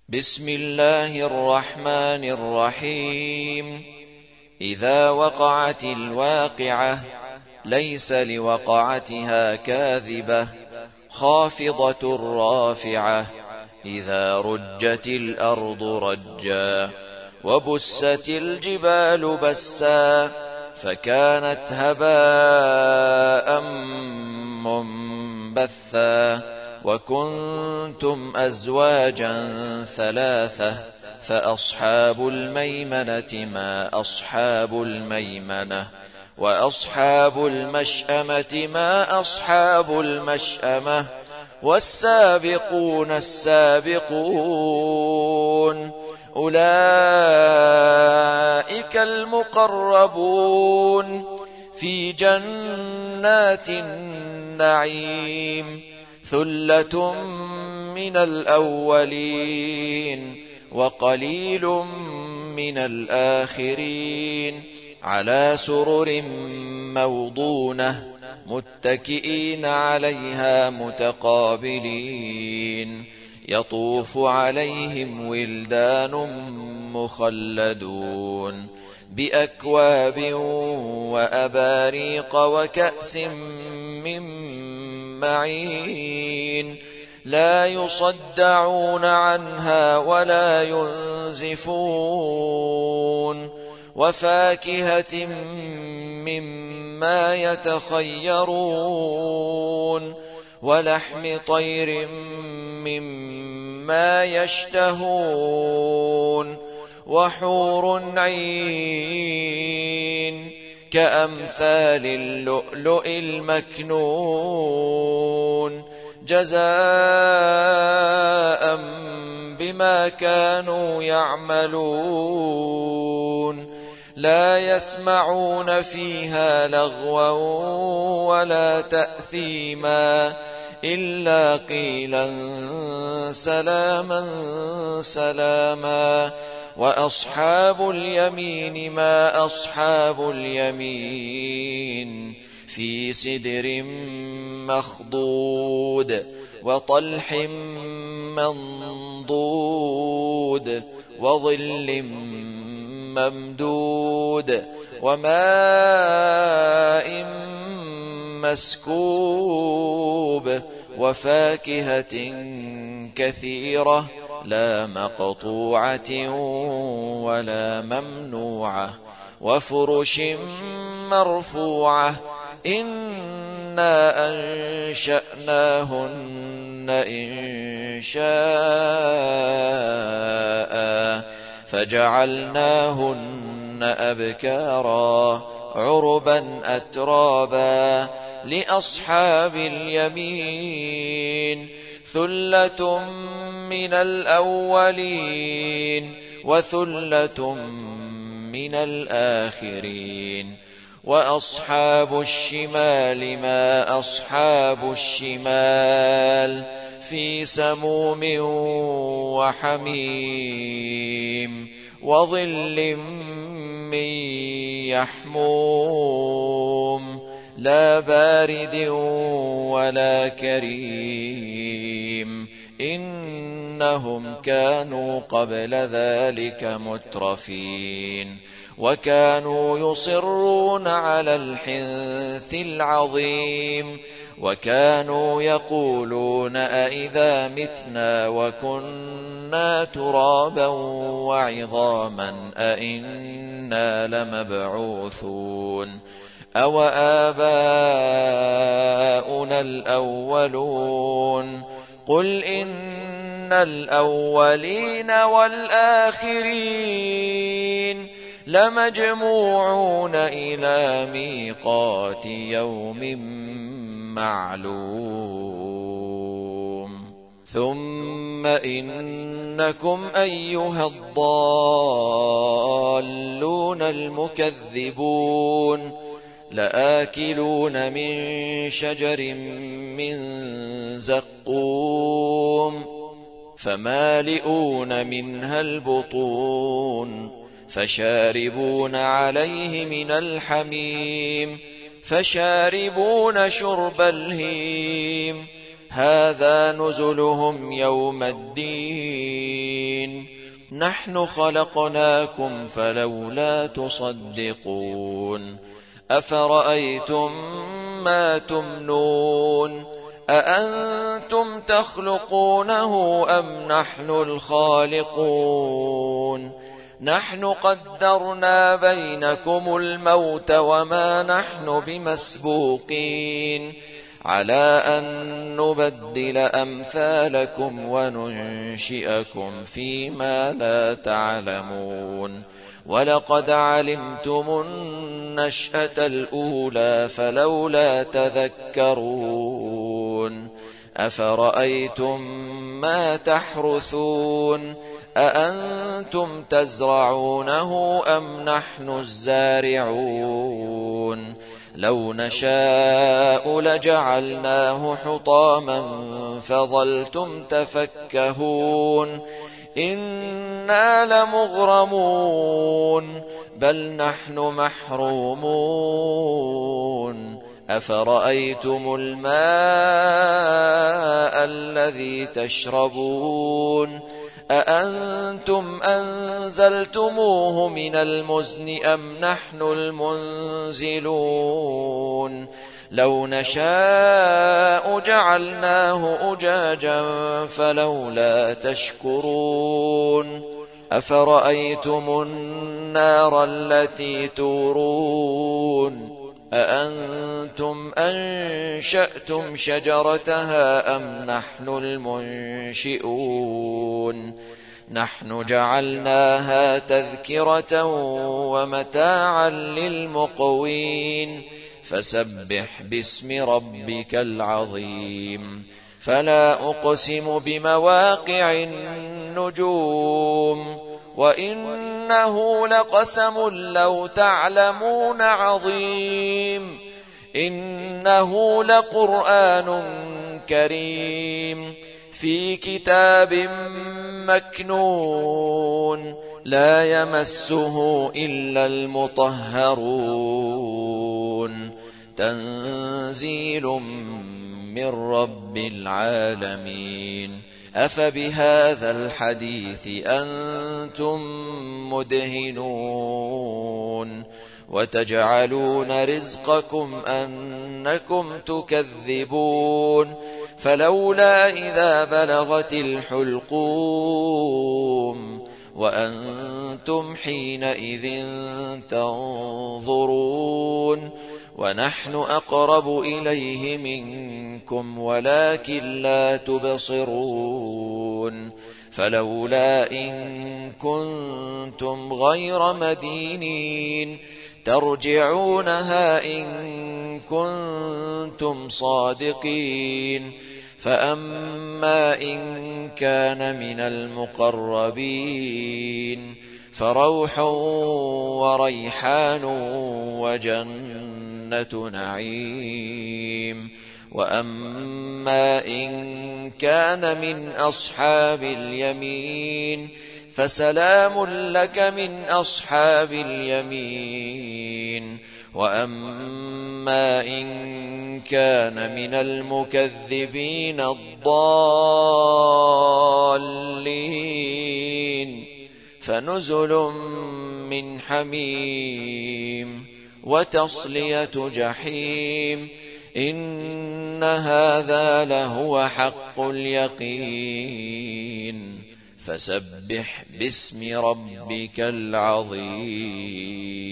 بسم الله الرحمن الرحيم. إذا وقعت الواقعة ليس لوقعتها كاذبة خافضة رافعة. إذا رجت الأرض رجا وبست الجبال بسا فكانت هباء منبثا. وكنتم أزواجا ثلاثة فأصحاب الميمنة ما أصحاب الميمنة وأصحاب المشأمة ما أصحاب المشأمة والسابقون السابقون أولئك المقربون في جنات النعيم. ثلة من الأولين وقليل من الآخرين على سرر موضونة متكئين عليها متقابلين. يطوف عليهم ولدان مخلدون بأكواب وأباريق وكأس من معين لا يصدعون عنها ولا ينزفون. وفاكهة مما يتخيرون ولحم طير مما يشتهون وحور عين كأمثال اللؤلؤ المكنون جزاء بما كانوا يعملون. لا يسمعون فيها لغوا ولا تأثيما إلا قيلا سلاما سلاما. وأصحاب اليمين ما أصحاب اليمين في سدر مخضود وطلح منضود وظل ممدود وماء مسكوب وفاكهة كثيرة لا مقطوعة ولا ممنوعة وفرش مرفوعة. إنا أنشأناهن إنشاء فجعلناهن أبكارا عربا أترابا لأصحاب اليمين. ثلة من الأولين وثلة من الآخرين. وأصحاب الشمال ما أصحاب الشمال في سموم وحميم وظل من يحموم لا بارد ولا كريم. إنهم كانوا قبل ذلك مترفين وكانوا يصرون على الحنث العظيم وكانوا يقولون أئذا متنا وكنا ترابا وعظاما أئنا لمبعوثون أو آباؤنا الأولون. قل إن الأولين والآخرين لمجموعون إلى ميقات يوم معلوم. ثم إنكم أيها الضالون المكذبون لآكلون من شجر من زقوم فمالئون منها البطون فشاربون عليه من الحميم فشاربون شرب الهيم هذا نزلهم يوم الدين نحن خلقناكم فلولا تصدقون أفرأيتم ما تمنون أأنتم تخلقونه أم نحن الخالقون نحن قدرنا بينكم الموت وما نحن بمسبوقين على أن نبدل أمثالكم وننشئكم فيما لا تعلمون ولقد علمتم النشأة الأولى فلولا تذكرون أفرأيتم ما تحرثون أأنتم تزرعونه أم نحن الزارعون لو نشاء لجعلناه حطاما فظلتم تفكهون إنا لمغرمون بل نحن محرومون أفرأيتم الماء الذي تشربون أأنتم أنزلتموه من المزن أم نحن المنزلون لو نشاء جعلناه أجاجا فلولا تشكرون أفرأيتم النار التي تورون أأنتم أنشأتم شجرتها أم نحن المنشئون نحن جعلناها تذكرة ومتاعا للمقوين فسبح باسم ربك العظيم فلا أقسم بمواقع النجوم وإنه لقسم لو تعلمون عظيم إنه لقرآن كريم في كتاب مكنون لا يمسه إلا المطهرون تنزيل من رب العالمين أفبهذا الحديث أنتم مدهنون وتجعلون رزقكم أنكم تكذبون فلولا إذا بلغت الحلقوم وأنتم حينئذ تنظرون ونحن أقرب إليه منكم ولكن لا تبصرون فلولا إن كنتم غير مدينين ترجعونها إن كنتم صادقين فأما إن كان من المقربين فروح وريحان وجنة نعيم وأما إن كان من أصحاب اليمين فسلام لك من أصحاب اليمين وأما إن كان من المكذبين الضالين فنزل من حميم وتصلية جحيم إن هذا لهو حق اليقين فسبح باسم ربك العظيم.